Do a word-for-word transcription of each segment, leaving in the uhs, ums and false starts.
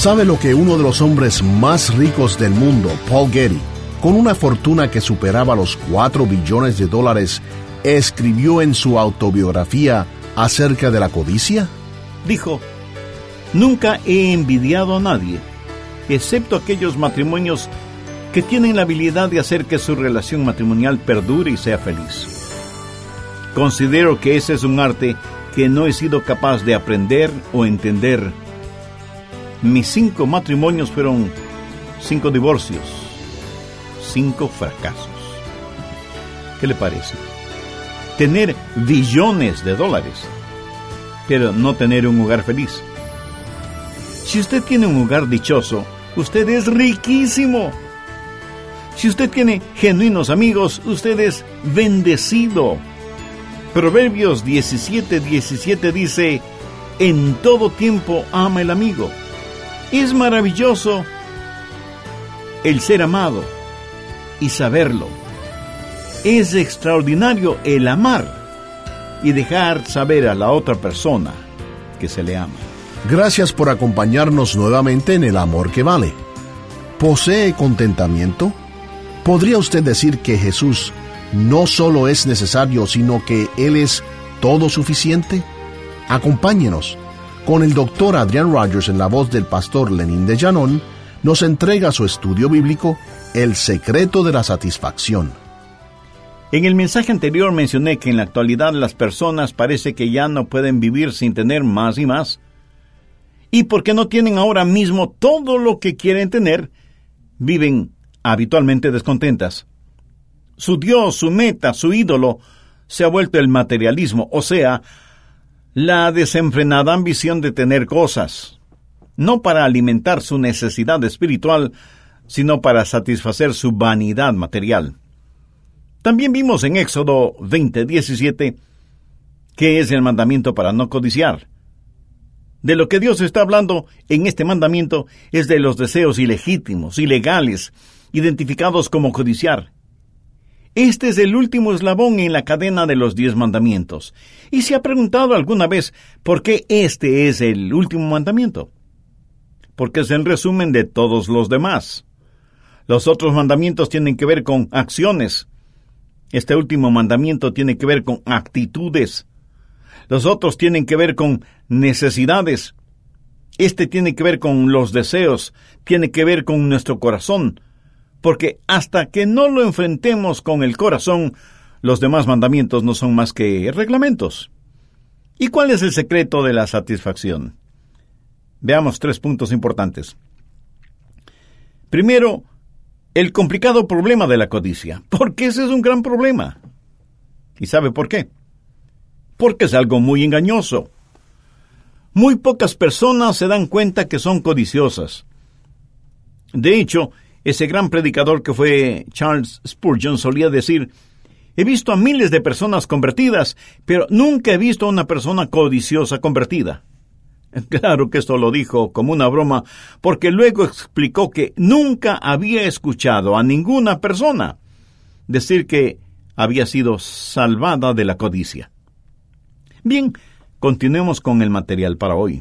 ¿Sabe lo que uno de los hombres más ricos del mundo, Paul Getty, con una fortuna que superaba los cuatro billones de dólares, escribió en su autobiografía acerca de la codicia? Dijo: nunca he envidiado a nadie, excepto aquellos matrimonios que tienen la habilidad de hacer que su relación matrimonial perdure y sea feliz. Considero que ese es un arte que no he sido capaz de aprender o entender. Mis cinco matrimonios fueron cinco divorcios, cinco fracasos. ¿Qué le parece? Tener billones de dólares, pero no tener un hogar feliz. Si usted tiene un hogar dichoso, usted es riquísimo. Si usted tiene genuinos amigos, usted es bendecido. Proverbios diecisiete diecisiete dice: en todo tiempo ama el amigo. Es maravilloso el ser amado y saberlo. Es extraordinario el amar y dejar saber a la otra persona que se le ama. Gracias por acompañarnos nuevamente en El Amor que Vale. ¿Posee contentamiento? ¿Podría usted decir que Jesús no solo es necesario, sino que Él es todo suficiente? Acompáñenos. Con el doctor Adrian Rogers, en la voz del pastor Lenín de Llanón, nos entrega su estudio bíblico, El secreto de la satisfacción. En el mensaje anterior mencioné que en la actualidad las personas parece que ya no pueden vivir sin tener más y más. Y porque no tienen ahora mismo todo lo que quieren tener, viven habitualmente descontentas. Su Dios, su meta, su ídolo, se ha vuelto el materialismo, o sea, la desenfrenada ambición de tener cosas, no para alimentar su necesidad espiritual, sino para satisfacer su vanidad material. También vimos en Éxodo veinte diecisiete que es el mandamiento para no codiciar. De lo que Dios está hablando en este mandamiento es de los deseos ilegítimos, ilegales, identificados como codiciar. Este es el último eslabón en la cadena de los diez mandamientos. ¿Y se ha preguntado alguna vez por qué este es el último mandamiento? Porque es el resumen de todos los demás. Los otros mandamientos tienen que ver con acciones. Este último mandamiento tiene que ver con actitudes. Los otros tienen que ver con necesidades. Este tiene que ver con los deseos, tiene que ver con nuestro corazón. Porque hasta que no lo enfrentemos con el corazón, los demás mandamientos no son más que reglamentos. ¿Y cuál es el secreto de la satisfacción? Veamos tres puntos importantes. Primero, el complicado problema de la codicia, porque ese es un gran problema. ¿Y sabe por qué? Porque es algo muy engañoso. Muy pocas personas se dan cuenta que son codiciosas. De hecho, ese gran predicador que fue Charles Spurgeon solía decir: he visto a miles de personas convertidas, pero nunca he visto a una persona codiciosa convertida. Claro que esto lo dijo como una broma, porque luego explicó que nunca había escuchado a ninguna persona decir que había sido salvada de la codicia. Bien, continuemos con el material para hoy.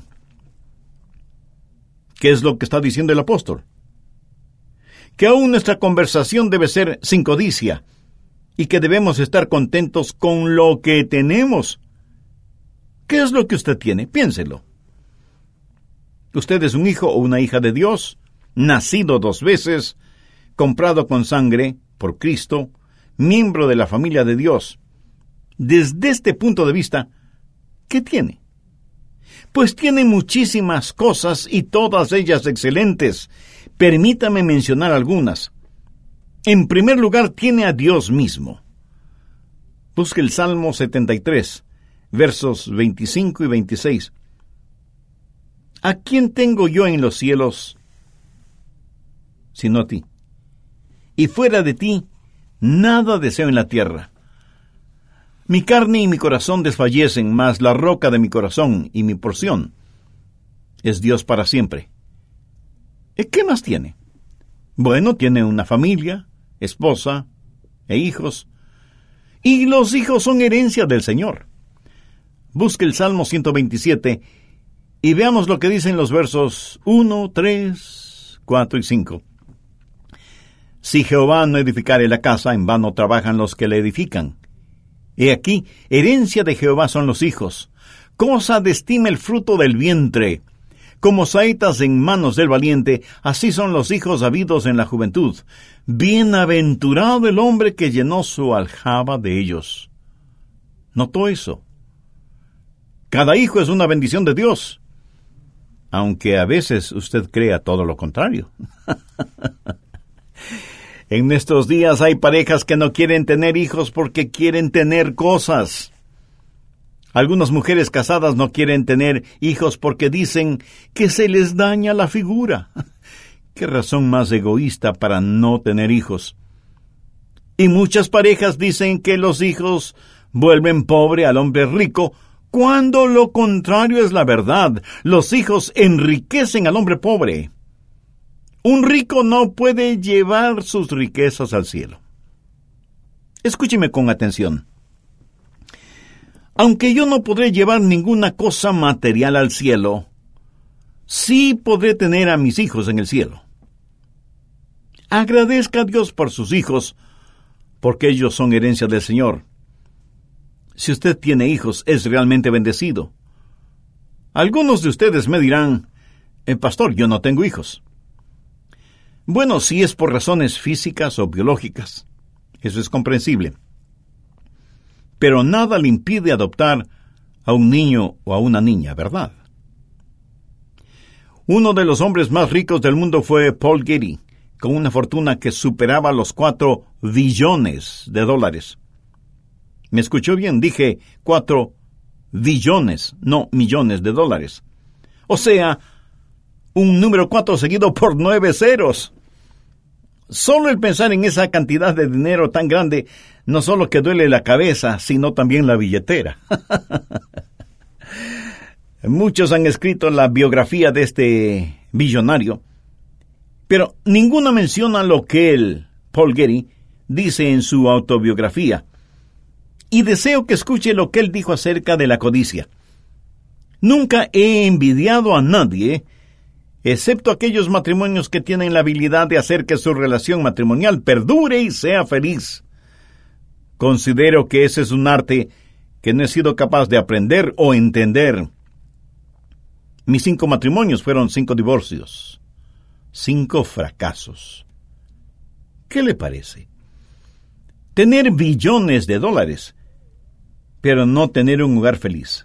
¿Qué es lo que está diciendo el apóstol? Que aún nuestra conversación debe ser sin codicia y que debemos estar contentos con lo que tenemos. ¿Qué es lo que usted tiene? Piénselo. Usted es un hijo o una hija de Dios, nacido dos veces, comprado con sangre por Cristo, miembro de la familia de Dios. Desde este punto de vista, ¿qué tiene? Pues tiene muchísimas cosas y todas ellas excelentes. Permítame mencionar algunas. En primer lugar, tiene a Dios mismo. Busque el Salmo setenta y tres, versos veinticinco y veintiséis. ¿A quién tengo yo en los cielos sino a ti? Y fuera de ti, nada deseo en la tierra. Mi carne y mi corazón desfallecen, mas la roca de mi corazón y mi porción es Dios para siempre. ¿Qué más tiene? Bueno, tiene una familia, esposa e hijos. Y los hijos son herencia del Señor. Busque el Salmo ciento veintisiete Y veamos lo que dicen los versos uno, tres, cuatro y cinco. Si Jehová no edificare la casa, en vano trabajan los que la edifican. He aquí, herencia de Jehová son los hijos, cosa de estima el fruto del vientre. Como saetas en manos del valiente, así son los hijos habidos en la juventud. Bienaventurado el hombre que llenó su aljaba de ellos. ¿Notó eso? Cada hijo es una bendición de Dios, aunque a veces usted crea todo lo contrario. En estos días hay parejas que no quieren tener hijos porque quieren tener cosas. Algunas mujeres casadas no quieren tener hijos porque dicen que se les daña la figura. ¿Qué razón más egoísta para no tener hijos? Y muchas parejas dicen que los hijos vuelven pobre al hombre rico, cuando lo contrario es la verdad. Los hijos enriquecen al hombre pobre. Un rico no puede llevar sus riquezas al cielo. Escúcheme con atención. Aunque yo no podré llevar ninguna cosa material al cielo, sí podré tener a mis hijos en el cielo. Agradezca a Dios por sus hijos, porque ellos son herencia del Señor. Si usted tiene hijos, es realmente bendecido. Algunos de ustedes me dirán, eh, pastor, yo no tengo hijos. Bueno, si es por razones físicas o biológicas, eso es comprensible. Pero nada le impide adoptar a un niño o a una niña, ¿verdad? Uno de los hombres más ricos del mundo fue Paul Getty, con una fortuna que superaba los cuatro billones de dólares. ¿Me escuchó bien? Dije cuatro billones, no millones de dólares. O sea, un número cuatro seguido por nueve ceros. Solo el pensar en esa cantidad de dinero tan grande, no solo que duele la cabeza, sino también la billetera. Muchos han escrito la biografía de este billonario, pero ninguno menciona lo que él, Paul Getty, dice en su autobiografía. Y deseo que escuche lo que él dijo acerca de la codicia. Nunca he envidiado a nadie, excepto aquellos matrimonios que tienen la habilidad de hacer que su relación matrimonial perdure y sea feliz. Considero que ese es un arte que no he sido capaz de aprender o entender. Mis cinco matrimonios fueron cinco divorcios, cinco fracasos. ¿Qué le parece? Tener billones de dólares, pero no tener un hogar feliz.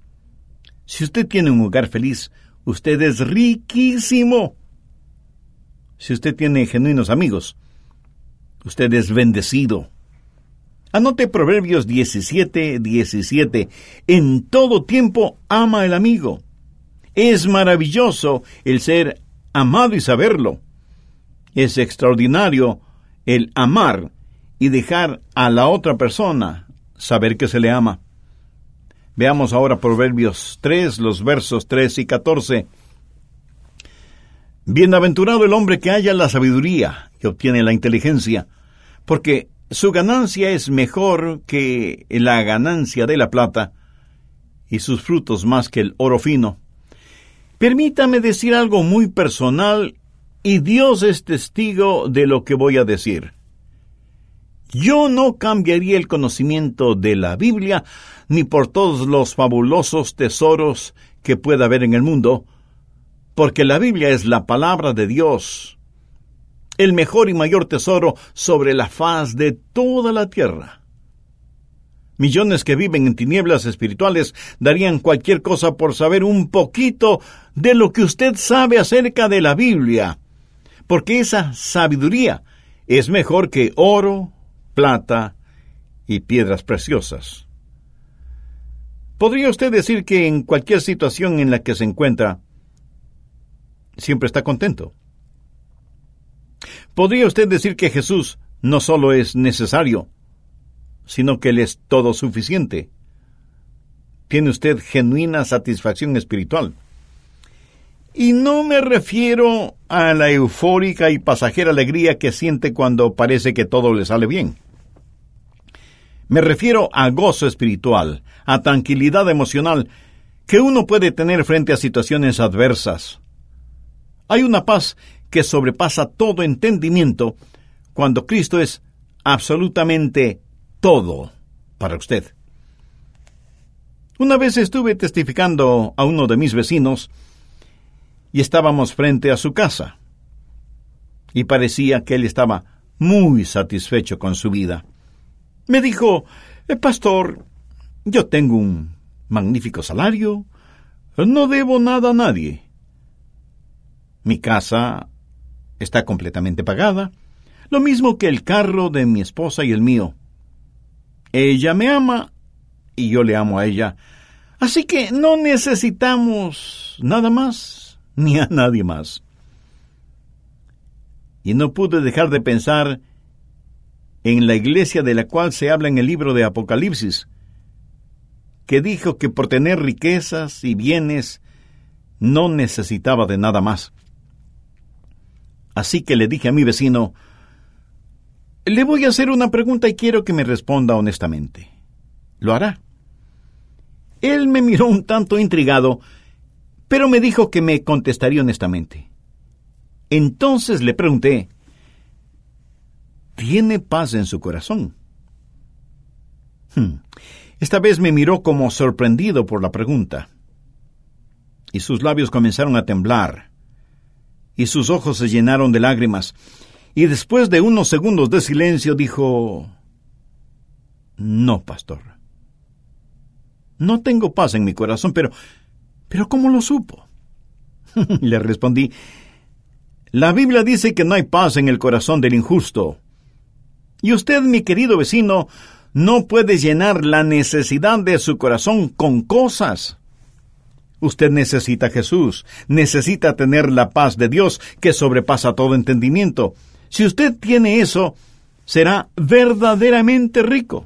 Si usted tiene un hogar feliz, usted es riquísimo. Si usted tiene genuinos amigos, usted es bendecido. Anote Proverbios diecisiete, diecisiete. En todo tiempo ama el amigo. Es maravilloso el ser amado y saberlo. Es extraordinario el amar y dejar a la otra persona saber que se le ama. Veamos ahora Proverbios tres, los versos tres y catorce. Bienaventurado el hombre que halla la sabiduría y obtiene la inteligencia, porque su ganancia es mejor que la ganancia de la plata, y sus frutos más que el oro fino. Permítame decir algo muy personal, y Dios es testigo de lo que voy a decir. Yo no cambiaría el conocimiento de la Biblia ni por todos los fabulosos tesoros que pueda haber en el mundo, porque la Biblia es la palabra de Dios, el mejor y mayor tesoro sobre la faz de toda la tierra. Millones que viven en tinieblas espirituales darían cualquier cosa por saber un poquito de lo que usted sabe acerca de la Biblia, porque esa sabiduría es mejor que oro, plata y piedras preciosas. ¿Podría usted decir que en cualquier situación en la que se encuentra, siempre está contento? ¿Podría usted decir que Jesús no solo es necesario, sino que Él es todo suficiente? ¿Tiene usted genuina satisfacción espiritual? Y no me refiero a la eufórica y pasajera alegría que siente cuando parece que todo le sale bien. Me refiero a gozo espiritual, a tranquilidad emocional, que uno puede tener frente a situaciones adversas. Hay una paz que sobrepasa todo entendimiento cuando Cristo es absolutamente todo para usted. Una vez estuve testificando a uno de mis vecinos y estábamos frente a su casa y parecía que él estaba muy satisfecho con su vida. Me dijo, eh, pastor, yo tengo un magnífico salario, no debo nada a nadie. Mi casa está completamente pagada, lo mismo que el carro de mi esposa y el mío. Ella me ama y yo le amo a ella, así que no necesitamos nada más ni a nadie más. Y no pude dejar de pensar en la iglesia de la cual se habla en el libro de Apocalipsis, que dijo que por tener riquezas y bienes no necesitaba de nada más. Así que le dije a mi vecino, le voy a hacer una pregunta y quiero que me responda honestamente. ¿Lo hará? Él me miró un tanto intrigado, pero me dijo que me contestaría honestamente. Entonces le pregunté, ¿tiene paz en su corazón? Hmm. Esta vez me miró como sorprendido por la pregunta, y sus labios comenzaron a temblar, y sus ojos se llenaron de lágrimas, y después de unos segundos de silencio dijo, no, pastor, no tengo paz en mi corazón, pero, pero ¿cómo lo supo? Le respondí, la Biblia dice que no hay paz en el corazón del injusto, y usted, mi querido vecino, no puede llenar la necesidad de su corazón con cosas. Usted necesita a Jesús, necesita tener la paz de Dios que sobrepasa todo entendimiento. Si usted tiene eso, será verdaderamente rico.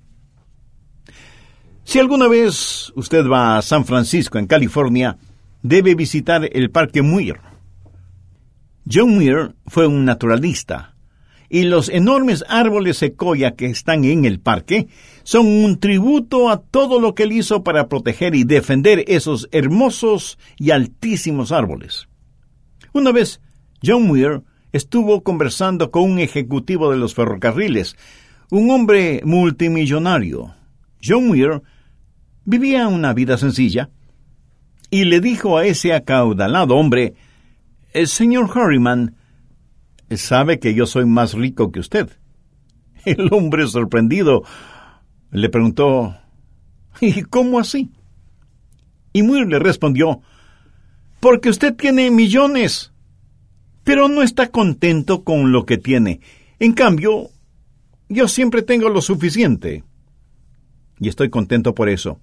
Si alguna vez usted va a San Francisco, en California, debe visitar el Parque Muir. John Muir fue un naturalista, y los enormes árboles secoya que están en el parque son un tributo a todo lo que él hizo para proteger y defender esos hermosos y altísimos árboles. Una vez, John Muir estuvo conversando con un ejecutivo de los ferrocarriles, un hombre multimillonario. John Muir vivía una vida sencilla y le dijo a ese acaudalado hombre, «El señor Harriman sabe que yo soy más rico que usted». El hombre, sorprendido, le preguntó, «¿Y cómo así?». Y Muir le respondió, «Porque usted tiene millones, pero no está contento con lo que tiene. En cambio, yo siempre tengo lo suficiente, y estoy contento por eso».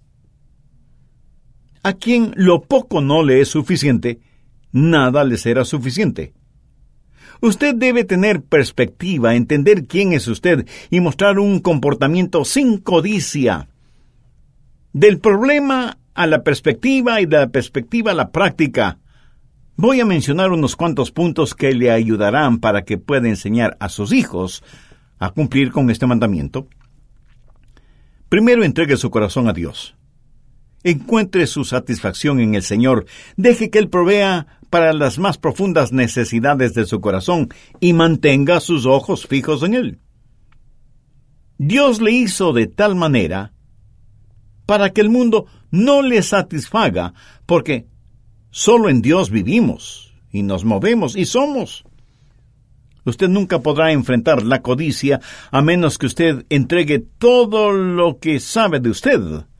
A quien lo poco no le es suficiente, nada le será suficiente. Usted debe tener perspectiva, entender quién es usted y mostrar un comportamiento sin codicia. Del problema a la perspectiva y de la perspectiva a la práctica. Voy a mencionar unos cuantos puntos que le ayudarán para que pueda enseñar a sus hijos a cumplir con este mandamiento. Primero, entregue su corazón a Dios. Encuentre su satisfacción en el Señor. Deje que Él provea para las más profundas necesidades de su corazón y mantenga sus ojos fijos en Él. Dios le hizo de tal manera para que el mundo no le satisfaga, porque solo en Dios vivimos y nos movemos y somos. Usted nunca podrá enfrentar la codicia a menos que usted entregue todo lo que sabe de usted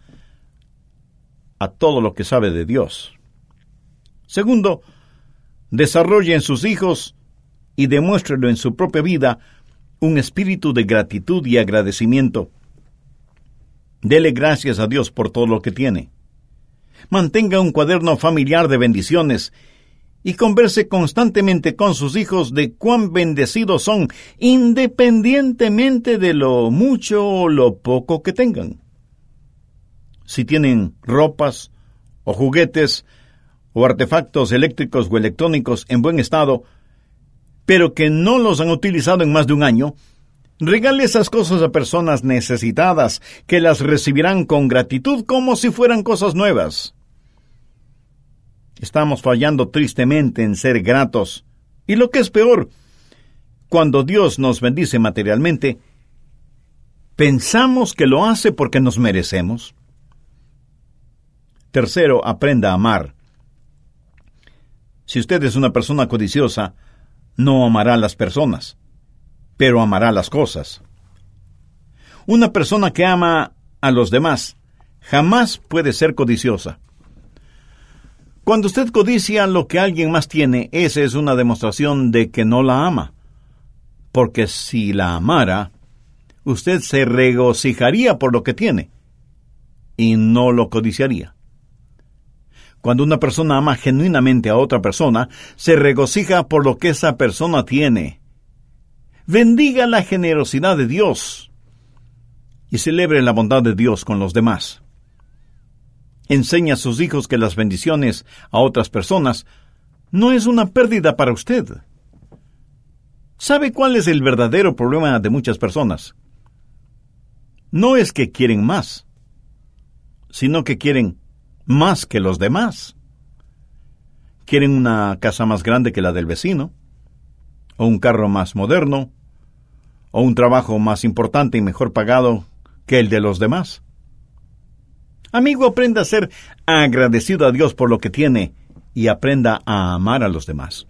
a todo lo que sabe de Dios. Segundo, desarrolle en sus hijos y demuéstrelo en su propia vida un espíritu de gratitud y agradecimiento. Dele gracias a Dios por todo lo que tiene. Mantenga un cuaderno familiar de bendiciones y converse constantemente con sus hijos de cuán bendecidos son, independientemente de lo mucho o lo poco que tengan. Si tienen ropas o juguetes o artefactos eléctricos o electrónicos en buen estado, pero que no los han utilizado en más de un año, regale esas cosas a personas necesitadas que las recibirán con gratitud como si fueran cosas nuevas. Estamos fallando tristemente en ser gratos. Y lo que es peor, cuando Dios nos bendice materialmente, pensamos que lo hace porque nos merecemos. Tercero, aprenda a amar. Si usted es una persona codiciosa, no amará a las personas, pero amará las cosas. Una persona que ama a los demás jamás puede ser codiciosa. Cuando usted codicia lo que alguien más tiene, esa es una demostración de que no la ama. Porque si la amara, usted se regocijaría por lo que tiene y no lo codiciaría. Cuando una persona ama genuinamente a otra persona, se regocija por lo que esa persona tiene. Bendiga la generosidad de Dios y celebre la bondad de Dios con los demás. Enseña a sus hijos que las bendiciones a otras personas no es una pérdida para usted. ¿Sabe cuál es el verdadero problema de muchas personas? No es que quieren más, sino que quieren más que los demás. Quieren una casa más grande que la del vecino, o un carro más moderno, o un trabajo más importante y mejor pagado que el de los demás. Amigo, aprenda a ser agradecido a Dios por lo que tiene y aprenda a amar a los demás.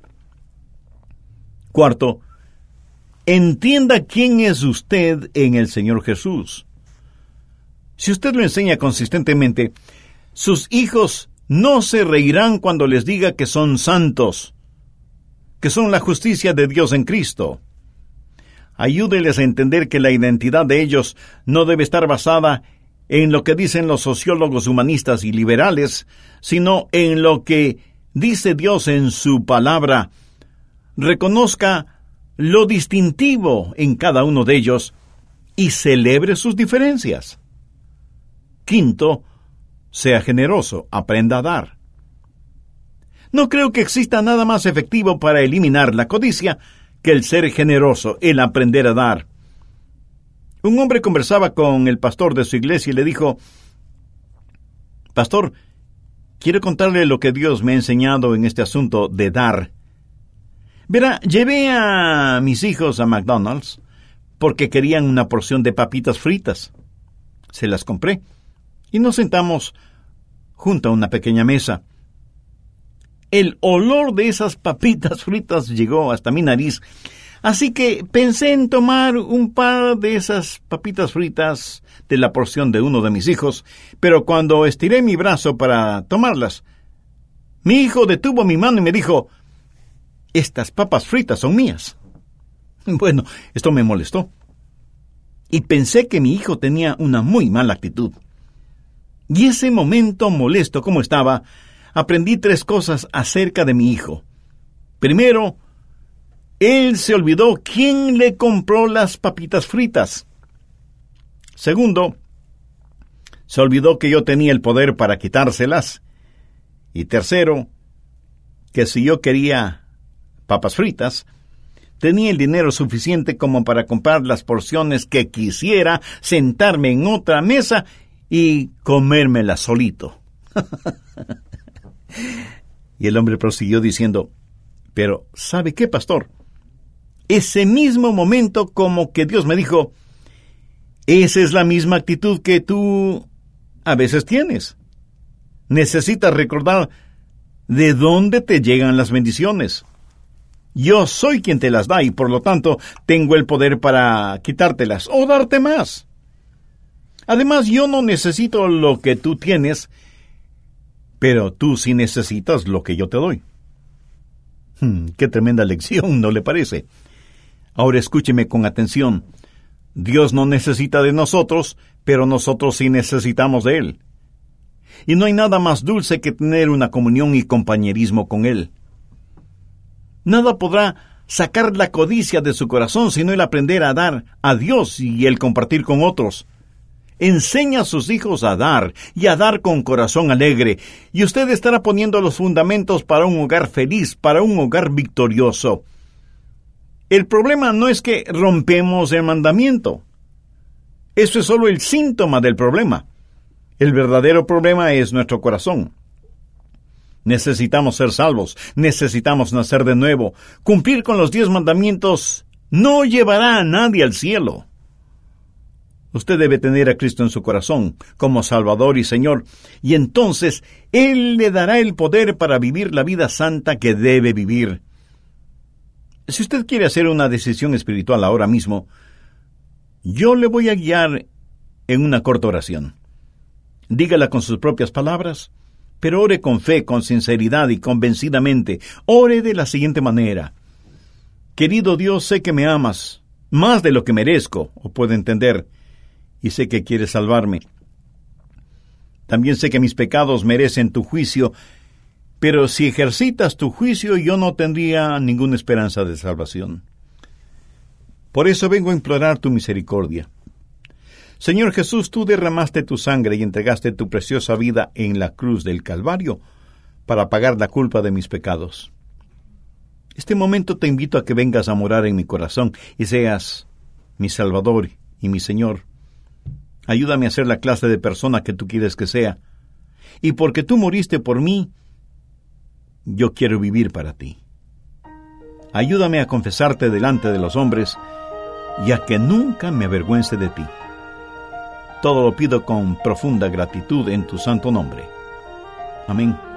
Cuarto, entienda quién es usted en el Señor Jesús. Si usted lo enseña consistentemente, sus hijos no se reirán cuando les diga que son santos, que son la justicia de Dios en Cristo. Ayúdeles a entender que la identidad de ellos no debe estar basada en lo que dicen los sociólogos humanistas y liberales, sino en lo que dice Dios en su palabra. Reconozca lo distintivo en cada uno de ellos y celebre sus diferencias. Quinto, sea generoso, aprenda a dar. No creo que exista nada más efectivo para eliminar la codicia que el ser generoso, el aprender a dar. Un hombre conversaba con el pastor de su iglesia y le dijo: Pastor, quiero contarle lo que Dios me ha enseñado en este asunto de dar. Verá, llevé a mis hijos a McDonald's porque querían una porción de papitas fritas. Se las compré y nos sentamos junto a una pequeña mesa. El olor de esas papitas fritas llegó hasta mi nariz, así que pensé en tomar un par de esas papitas fritas de la porción de uno de mis hijos, pero cuando estiré mi brazo para tomarlas, mi hijo detuvo mi mano y me dijo: «Estas papas fritas son mías». Bueno, esto me molestó, y pensé que mi hijo tenía una muy mala actitud. Y ese momento, molesto como estaba, aprendí tres cosas acerca de mi hijo. Primero, él se olvidó quién le compró las papitas fritas. Segundo, se olvidó que yo tenía el poder para quitárselas. Y tercero, que si yo quería papas fritas, tenía el dinero suficiente como para comprar las porciones que quisiera, sentarme en otra mesa y comérmelas solito. Y el hombre prosiguió diciendo: «Pero, ¿sabe qué, pastor? Ese mismo momento como que Dios me dijo, esa es la misma actitud que tú a veces tienes. Necesitas recordar de dónde te llegan las bendiciones. Yo soy quien te las da y por lo tanto tengo el poder para quitártelas o darte más. Además, yo no necesito lo que tú tienes, pero tú sí necesitas lo que yo te doy». Hmm, ¡Qué tremenda lección!, ¿no le parece? Ahora escúcheme con atención. Dios no necesita de nosotros, pero nosotros sí necesitamos de Él. Y no hay nada más dulce que tener una comunión y compañerismo con Él. Nada podrá sacar la codicia de su corazón sino el aprender a dar a Dios y el compartir con otros. Enseña a sus hijos a dar y a dar con corazón alegre, y usted estará poniendo los fundamentos para un hogar feliz, para un hogar victorioso. El problema no es que rompemos el mandamiento. Eso es solo el síntoma del problema. El verdadero problema es nuestro corazón. Necesitamos ser salvos, necesitamos nacer de nuevo. Cumplir con los diez mandamientos no llevará a nadie al cielo. Usted debe tener a Cristo en su corazón como Salvador y Señor, y entonces Él le dará el poder para vivir la vida santa que debe vivir. Si usted quiere hacer una decisión espiritual ahora mismo, yo le voy a guiar en una corta oración. Dígala con sus propias palabras, pero ore con fe, con sinceridad y convencidamente. Ore de la siguiente manera: querido Dios, sé que me amas más de lo que merezco o puedo entender, y sé que quieres salvarme. También sé que mis pecados merecen tu juicio, pero si ejercitas tu juicio yo no tendría ninguna esperanza de salvación. Por eso vengo a implorar tu misericordia. Señor Jesús, tú derramaste tu sangre y entregaste tu preciosa vida en la cruz del Calvario para pagar la culpa de mis pecados. Este momento te invito a que vengas a morar en mi corazón y seas mi Salvador y mi Señor. Ayúdame a ser la clase de persona que tú quieres que sea. Y porque tú moriste por mí, yo quiero vivir para ti. Ayúdame a confesarte delante de los hombres y a que nunca me avergüence de ti. Todo lo pido con profunda gratitud en tu santo nombre. Amén.